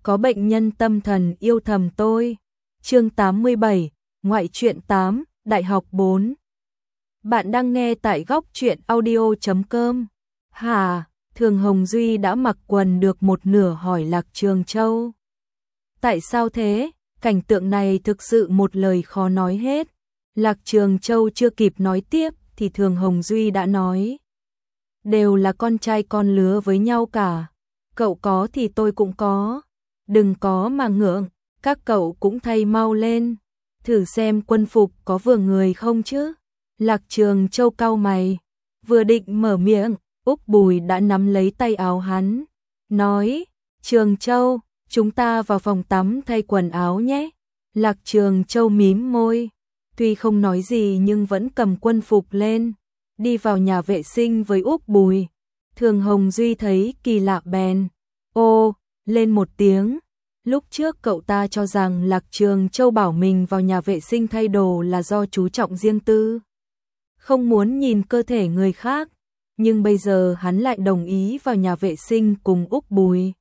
có bệnh nhân tâm thần yêu thầm tôi. Chương 87, ngoại truyện 8, đại học 4. Bạn đang nghe tại góc truyện audio.com. Hà, Thường Hồng Duy đã mặc quần được một nửa hỏi Lạc Trường Châu. Tại sao thế? Cảnh tượng này thực sự một lời khó nói hết. Lạc Trường Châu chưa kịp nói tiếp thì Thường Hồng Duy đã nói. Đều là con trai con lứa với nhau cả. Cậu có thì tôi cũng có. Đừng có mà ngượng, các cậu cũng thay mau lên. Thử xem quân phục có vừa người không chứ. Lạc Trường Châu cau mày. Vừa định mở miệng, Úc Bùi đã nắm lấy tay áo hắn. Nói, Trường Châu, chúng ta vào phòng tắm thay quần áo nhé. Lạc Trường Châu mím môi. Tuy không nói gì nhưng vẫn cầm quân phục lên. Đi vào nhà vệ sinh với Úc Bùi. Thường Hồng Duy thấy kỳ lạ bèn. Ô, lên một tiếng. Lúc trước cậu ta cho rằng Lạc Trường Châu bảo mình vào nhà vệ sinh thay đồ là do chú trọng riêng tư. Không muốn nhìn cơ thể người khác. Nhưng bây giờ hắn lại đồng ý vào nhà vệ sinh cùng Úc Bùi.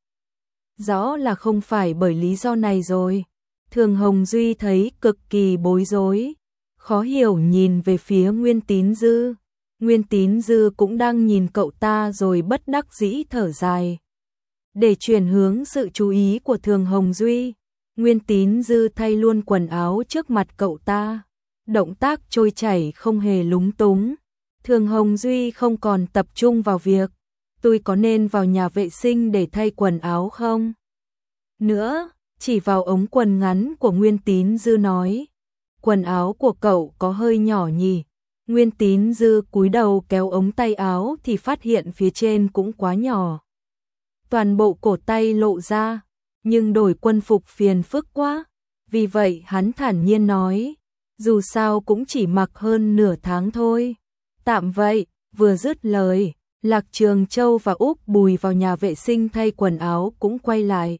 Rõ là không phải bởi lý do này rồi. Thường Hồng Duy thấy cực kỳ bối rối. Khó hiểu nhìn về phía Nguyên Tín Dư. Nguyên Tín Dư cũng đang nhìn cậu ta rồi bất đắc dĩ thở dài. Để chuyển hướng sự chú ý của Thường Hồng Duy, Nguyên Tín Dư thay luôn quần áo trước mặt cậu ta. Động tác trôi chảy không hề lúng túng. Thường Hồng Duy không còn tập trung vào việc tôi có nên vào nhà vệ sinh để thay quần áo không? Nữa, chỉ vào ống quần ngắn của Nguyên Tín Dư nói. Quần áo của cậu có hơi nhỏ nhỉ? Nguyên Tín Dư cúi đầu kéo ống tay áo thì phát hiện phía trên cũng quá nhỏ. Toàn bộ cổ tay lộ ra, nhưng đổi quân phục phiền phức quá. Vì vậy hắn thản nhiên nói, dù sao cũng chỉ mặc hơn nửa tháng thôi. Tạm vậy, vừa dứt lời, Lạc Trường Châu và Úc Bùi vào nhà vệ sinh thay quần áo cũng quay lại.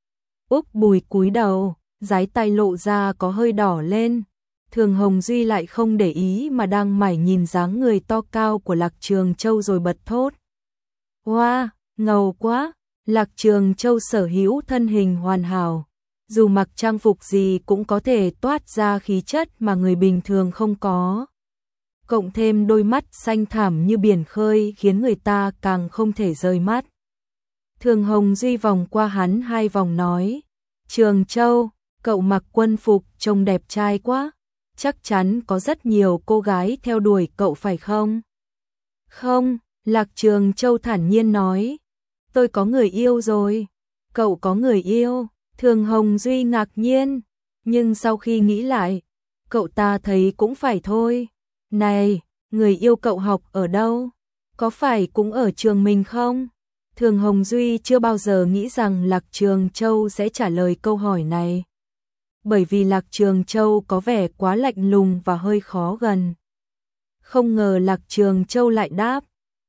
Úc Bùi cúi đầu, dái tay lộ ra có hơi đỏ lên. Thường Hồng Duy lại không để ý mà đang mải nhìn dáng người to cao của Lạc Trường Châu rồi bật thốt. Wow, ngầu quá! Lạc Trường Châu sở hữu thân hình hoàn hảo. Dù mặc trang phục gì cũng có thể toát ra khí chất mà người bình thường không có. Cộng thêm đôi mắt xanh thẳm như biển khơi khiến người ta càng không thể rời mắt. Thường Hồng Duy vòng qua hắn 2 vòng nói. Trường Châu, cậu mặc quân phục trông đẹp trai quá. Chắc chắn có rất nhiều cô gái theo đuổi cậu phải không? Không, Lạc Trường Châu thản nhiên nói. Tôi có người yêu rồi. Cậu có người yêu? Thường Hồng Duy ngạc nhiên. Nhưng sau khi nghĩ lại, cậu ta thấy cũng phải thôi. Này, người yêu cậu học ở đâu? Có phải cũng ở trường mình không? Thường Hồng Duy chưa bao giờ nghĩ rằng Lạc Trường Châu sẽ trả lời câu hỏi này. Bởi vì Lạc Trường Châu có vẻ quá lạnh lùng và hơi khó gần. Không ngờ Lạc Trường Châu lại đáp.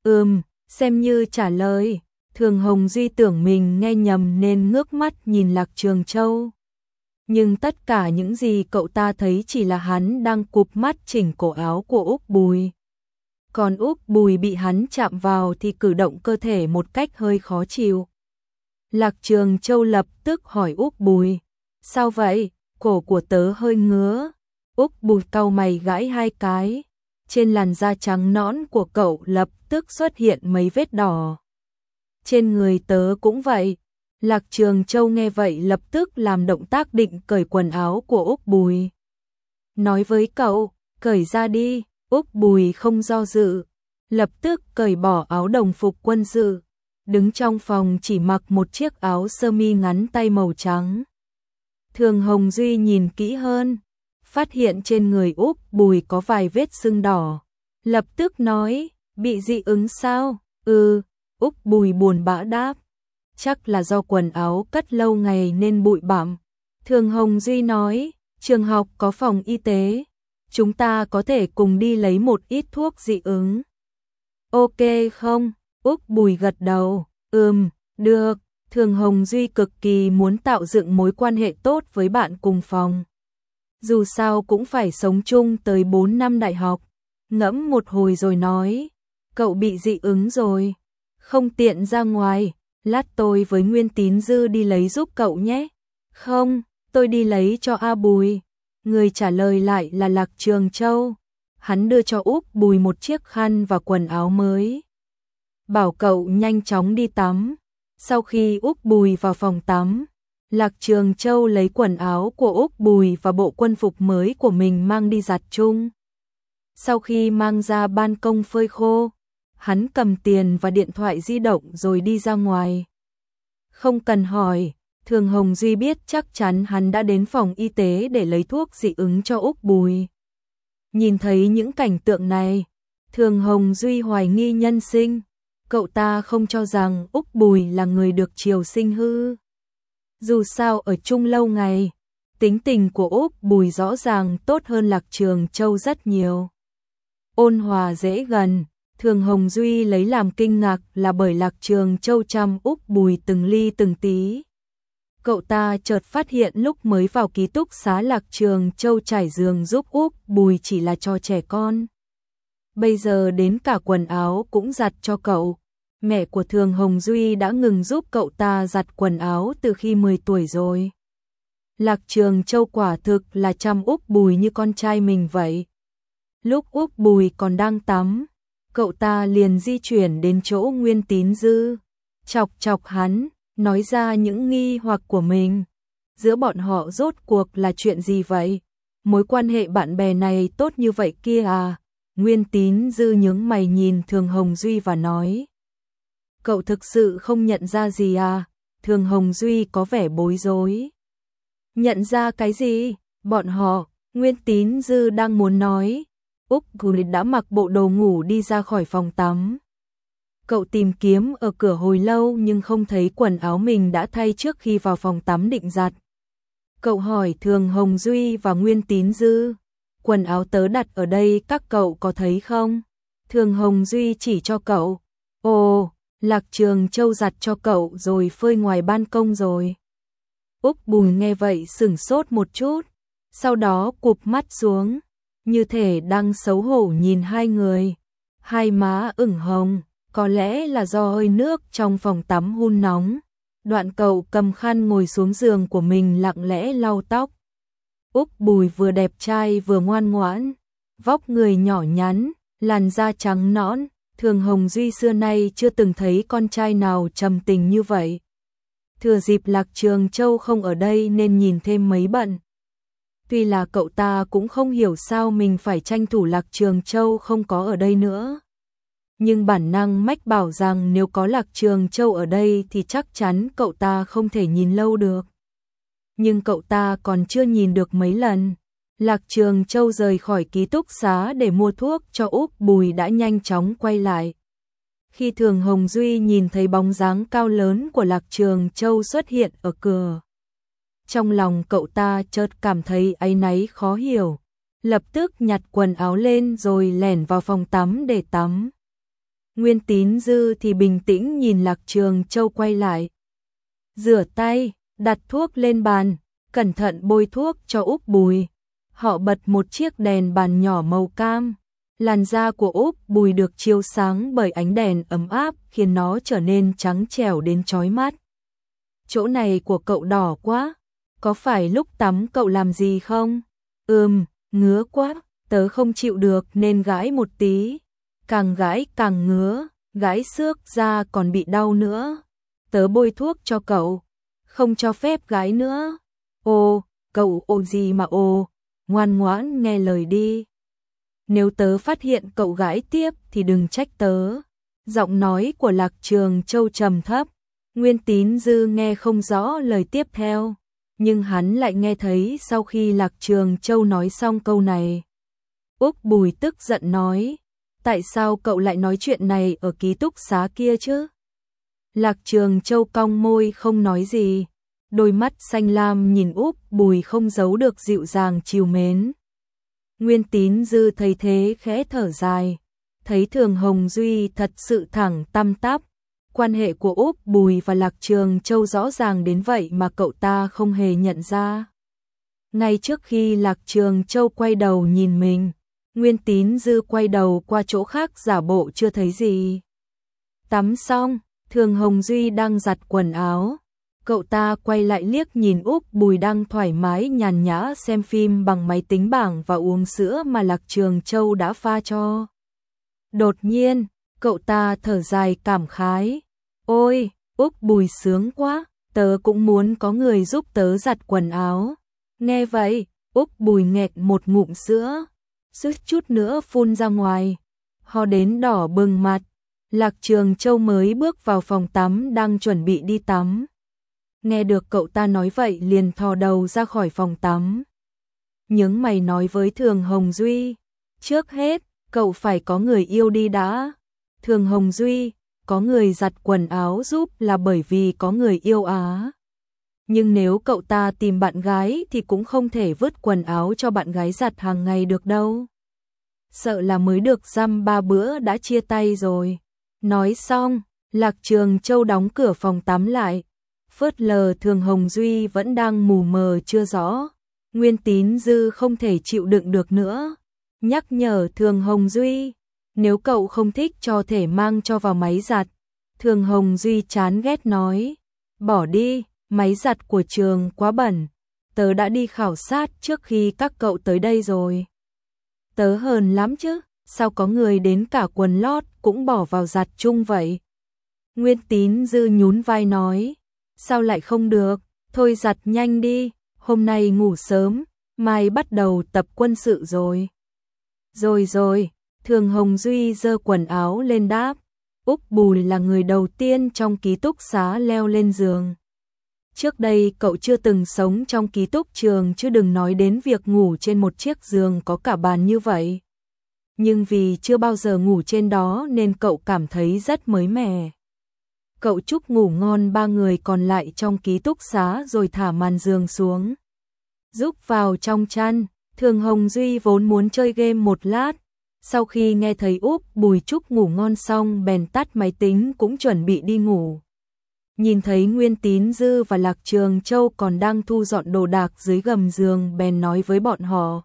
Xem như trả lời. Thường Hồng Duy tưởng mình nghe nhầm nên ngước mắt nhìn Lạc Trường Châu. Nhưng tất cả những gì cậu ta thấy chỉ là hắn đang cụp mắt chỉnh cổ áo của Úc Bùi. Còn Úc Bùi bị hắn chạm vào thì cử động cơ thể một cách hơi khó chịu. Lạc Trường Châu lập tức hỏi Úc Bùi. Sao vậy? Cổ của tớ hơi ngứa. Úc Bùi cau mày gãi 2 cái. Trên làn da trắng nõn của cậu lập tức xuất hiện mấy vết đỏ. Trên người tớ cũng vậy. Lạc Trường Châu nghe vậy lập tức làm động tác định cởi quần áo của Úc Bùi. Nói với cậu, cởi ra đi. Úc Bùi không do dự. Lập tức cởi bỏ áo đồng phục quân sự. Đứng trong phòng chỉ mặc một chiếc áo sơ mi ngắn tay màu trắng. Thường Hồng Duy nhìn kỹ hơn. Phát hiện trên người Úc Bùi có vài vết sưng đỏ. Lập tức nói, bị dị ứng sao? Úc Bùi buồn bã đáp. Chắc là do quần áo cất lâu ngày nên bụi bặm. Thường Hồng Duy nói, trường học có phòng y tế. Chúng ta có thể cùng đi lấy một ít thuốc dị ứng. Ok không? Úc Bùi gật đầu. Được. Thường Hồng Duy cực kỳ muốn tạo dựng mối quan hệ tốt với bạn cùng phòng. Dù sao cũng phải sống chung tới 4 năm đại học. Ngẫm một hồi rồi nói, cậu bị dị ứng rồi. Không tiện ra ngoài. lát tôi với Nguyên Tín Dư đi lấy giúp cậu nhé. Không, tôi đi lấy cho A Bùi. Người trả lời lại là Lạc Trường Châu. Hắn đưa cho Úc Bùi một chiếc khăn và quần áo mới, bảo cậu nhanh chóng đi tắm. Sau khi Úc Bùi vào phòng tắm, Lạc Trường Châu lấy quần áo của Úc Bùi và bộ quân phục mới của mình mang đi giặt chung. Sau khi mang ra ban công phơi khô, hắn cầm tiền và điện thoại di động rồi đi ra ngoài. Không cần hỏi, Thường Hồng Duy biết chắc chắn hắn đã đến phòng y tế để lấy thuốc dị ứng cho Úc Bùi. Nhìn thấy những cảnh tượng này, Thường Hồng Duy hoài nghi nhân sinh. Cậu ta không cho rằng Úc Bùi là người được chiều sinh hư. Dù sao ở chung lâu ngày, tính tình của Úc Bùi rõ ràng tốt hơn Lạc Trường Châu rất nhiều. Ôn hòa dễ gần, Thường Hồng Duy lấy làm kinh ngạc là bởi Lạc Trường Châu chăm Úc Bùi từng ly từng tí. Cậu ta chợt phát hiện lúc mới vào ký túc xá Lạc Trường Châu trải giường giúp Úc Bùi chỉ là trò trẻ con. Bây giờ đến cả quần áo cũng giặt cho cậu. Mẹ của Thường Hồng Duy đã ngừng giúp cậu ta giặt quần áo từ khi 10 tuổi rồi. Lạc Trường Châu quả thực là chăm Úc Bùi như con trai mình vậy. Lúc Úc Bùi còn đang tắm, cậu ta liền di chuyển đến chỗ Nguyên Tín Dư, chọc chọc hắn, nói ra những nghi hoặc của mình. Giữa bọn họ rốt cuộc là chuyện gì vậy? Mối quan hệ bạn bè này tốt như vậy kia à? Nguyên Tín Dư nhướng mày nhìn Thường Hồng Duy và nói. Cậu thực sự không nhận ra gì à? Thường Hồng Duy có vẻ bối rối. Nhận ra cái gì? Bọn họ, Nguyên Tín Dư đang muốn nói. Úc Bùi đã mặc bộ đồ ngủ đi ra khỏi phòng tắm. Cậu tìm kiếm ở cửa hồi lâu nhưng không thấy quần áo mình đã thay trước khi vào phòng tắm định giặt. Cậu hỏi Thường Hồng Duy và Nguyên Tín Dư. Quần áo tớ đặt ở đây các cậu có thấy không? Thường Hồng Duy chỉ cho cậu. Ồ, Lạc Trường Châu giặt cho cậu rồi phơi ngoài ban công rồi. Úc Bùi nghe vậy sửng sốt một chút, sau đó cụp mắt xuống, như thể đang xấu hổ nhìn hai người. Hai má ửng hồng, có lẽ là do hơi nước trong phòng tắm hun nóng. Đoạn cậu cầm khăn ngồi xuống giường của mình lặng lẽ lau tóc. Úc Bùi vừa đẹp trai vừa ngoan ngoãn, vóc người nhỏ nhắn, làn da trắng nõn. Thường Hồng Duy xưa nay chưa từng thấy con trai nào trầm tình như vậy. Thừa dịp Lạc Trường Châu không ở đây nên nhìn thêm mấy bận. Tuy là cậu ta cũng không hiểu sao mình phải tranh thủ Lạc Trường Châu không có ở đây nữa. Nhưng bản năng mách bảo rằng nếu có Lạc Trường Châu ở đây thì chắc chắn cậu ta không thể nhìn lâu được. Nhưng cậu ta còn chưa nhìn được mấy lần. Lạc Trường Châu rời khỏi ký túc xá để mua thuốc cho Úc Bùi đã nhanh chóng quay lại. Khi Thường Hồng Duy nhìn thấy bóng dáng cao lớn của Lạc Trường Châu xuất hiện ở cửa, trong lòng cậu ta chợt cảm thấy áy náy khó hiểu, lập tức nhặt quần áo lên rồi lẻn vào phòng tắm để tắm. Nguyên Tín Dư thì bình tĩnh nhìn Lạc Trường Châu quay lại. Rửa tay, đặt thuốc lên bàn, cẩn thận bôi thuốc cho Úc Bùi. Họ bật một chiếc đèn bàn nhỏ màu cam. Làn da của Úc Bùi được chiếu sáng bởi ánh đèn ấm áp khiến nó trở nên trắng trẻo đến chói mắt. Chỗ này của cậu đỏ quá, có phải lúc tắm cậu làm gì không? Ngứa quá, tớ không chịu được nên gãi một tí. Càng gãi càng ngứa, gãi xước da còn bị đau nữa. Tớ bôi thuốc cho cậu, không cho phép gãi nữa. Ồ, cậu ồ gì mà ồ, ngoan ngoãn nghe lời đi. Nếu tớ phát hiện cậu gãi tiếp thì đừng trách tớ. Giọng nói của Lạc Trường Châu trầm thấp. Nguyên Tín Dư nghe không rõ lời tiếp theo, nhưng hắn lại nghe thấy sau khi Lạc Trường Châu nói xong câu này. Úc Bùi tức giận nói, tại sao cậu lại nói chuyện này ở ký túc xá kia chứ? Lạc Trường Châu cong môi không nói gì, đôi mắt xanh lam nhìn Úc Bùi không giấu được dịu dàng trìu mến. Nguyên Tín Dư thấy thế khẽ thở dài, thấy Thường Hồng Duy thật sự thẳng tăm tắp. Quan hệ của Úc Bùi và Lạc Trường Châu rõ ràng đến vậy mà cậu ta không hề nhận ra. Ngay trước khi Lạc Trường Châu quay đầu nhìn mình, Nguyên Tín Dư quay đầu qua chỗ khác giả bộ chưa thấy gì. Tắm xong, Thường Hồng Duy đang giặt quần áo. Cậu ta quay lại liếc nhìn Úc Bùi đang thoải mái nhàn nhã xem phim bằng máy tính bảng và uống sữa mà Lạc Trường Châu đã pha cho. Đột nhiên, cậu ta thở dài cảm khái. Ôi, Úc Bùi sướng quá, tớ cũng muốn có người giúp tớ giặt quần áo. Nghe vậy, Úc Bùi nghẹt một ngụm sữa, suýt chút nữa phun ra ngoài. Ho đến đỏ bừng mặt. Lạc Trường Châu mới bước vào phòng tắm đang chuẩn bị đi tắm. Nghe được cậu ta nói vậy liền thò đầu ra khỏi phòng tắm. Nhướng mày nói với Thường Hồng Duy. Trước hết, cậu phải có người yêu đi đã. Thường Hồng Duy, có người giặt quần áo giúp là bởi vì có người yêu á. Nhưng nếu cậu ta tìm bạn gái thì cũng không thể vứt quần áo cho bạn gái giặt hàng ngày được đâu. Sợ là mới được dăm 3 bữa đã chia tay rồi. Nói xong, Lạc Trường Châu đóng cửa phòng tắm lại. Phớt lờ Thường Hồng Duy vẫn đang mù mờ chưa rõ. Nguyên Tín Dư không thể chịu đựng được nữa. Nhắc nhở Thường Hồng Duy, nếu cậu không thích cho thể mang cho vào máy giặt. Thường Hồng Duy chán ghét nói, bỏ đi, máy giặt của trường quá bẩn. Tớ đã đi khảo sát trước khi các cậu tới đây rồi. Tớ hờn lắm chứ, sao có người đến cả quần lót cũng bỏ vào giặt chung vậy? Nguyên Tín Dư nhún vai nói, sao lại không được, thôi giặt nhanh đi, hôm nay ngủ sớm, mai bắt đầu tập quân sự rồi. Rồi, Thường Hồng Duy giơ quần áo lên đáp, Úc Bùi là người đầu tiên trong ký túc xá leo lên giường. Trước đây cậu chưa từng sống trong ký túc trường chứ đừng nói đến việc ngủ trên một chiếc giường có cả bàn như vậy. Nhưng vì chưa bao giờ ngủ trên đó nên cậu cảm thấy rất mới mẻ. Cậu chúc ngủ ngon 3 người còn lại trong ký túc xá rồi thả màn giường xuống. Rúc vào trong chăn, Thường Hồng Duy vốn muốn chơi game một lát. Sau khi nghe thấy Úc Bùi chúc ngủ ngon xong bèn tắt máy tính cũng chuẩn bị đi ngủ. Nhìn thấy Nguyên Tín Dư và Lạc Trường Châu còn đang thu dọn đồ đạc dưới gầm giường bèn nói với bọn họ.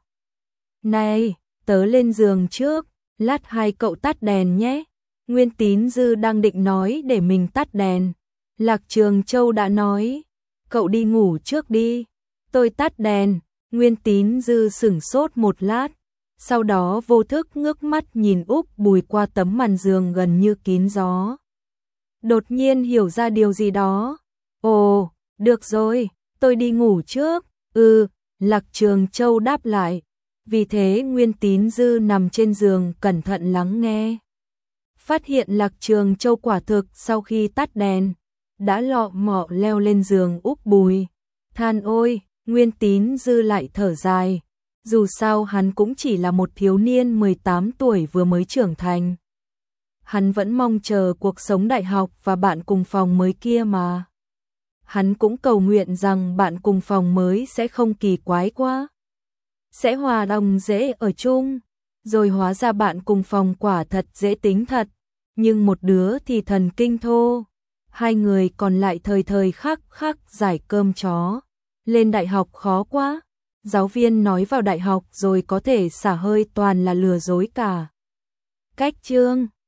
Này, tớ lên giường trước, lát hai cậu tắt đèn nhé. Nguyên Tín Dư đang định nói để mình tắt đèn. Lạc Trường Châu đã nói, cậu đi ngủ trước đi, tôi tắt đèn. Nguyên Tín Dư sửng sốt một lát, sau đó vô thức ngước mắt nhìn Úc Bùi qua tấm màn giường gần như kín gió. Đột nhiên hiểu ra điều gì đó. Ồ, được rồi, tôi đi ngủ trước. Lạc Trường Châu đáp lại. Vì thế Nguyên Tín Dư nằm trên giường cẩn thận lắng nghe. Phát hiện Lạc Trường Châu quả thực sau khi tắt đèn, đã lọ mọ leo lên giường Úc Bùi. Than ôi, Nguyên Tín Dư lại thở dài. Dù sao hắn cũng chỉ là một thiếu niên 18 tuổi vừa mới trưởng thành. Hắn vẫn mong chờ cuộc sống đại học và bạn cùng phòng mới kia mà. Hắn cũng cầu nguyện rằng bạn cùng phòng mới sẽ không kỳ quái quá. Sẽ hòa đồng dễ ở chung. Rồi hóa ra bạn cùng phòng quả thật dễ tính thật. Nhưng một đứa thì thần kinh thô. Hai người còn lại thời thời khắc khắc giải cơm chó. Lên đại học khó quá. Giáo viên nói vào đại học rồi có thể xả hơi toàn là lừa dối cả. Cách chương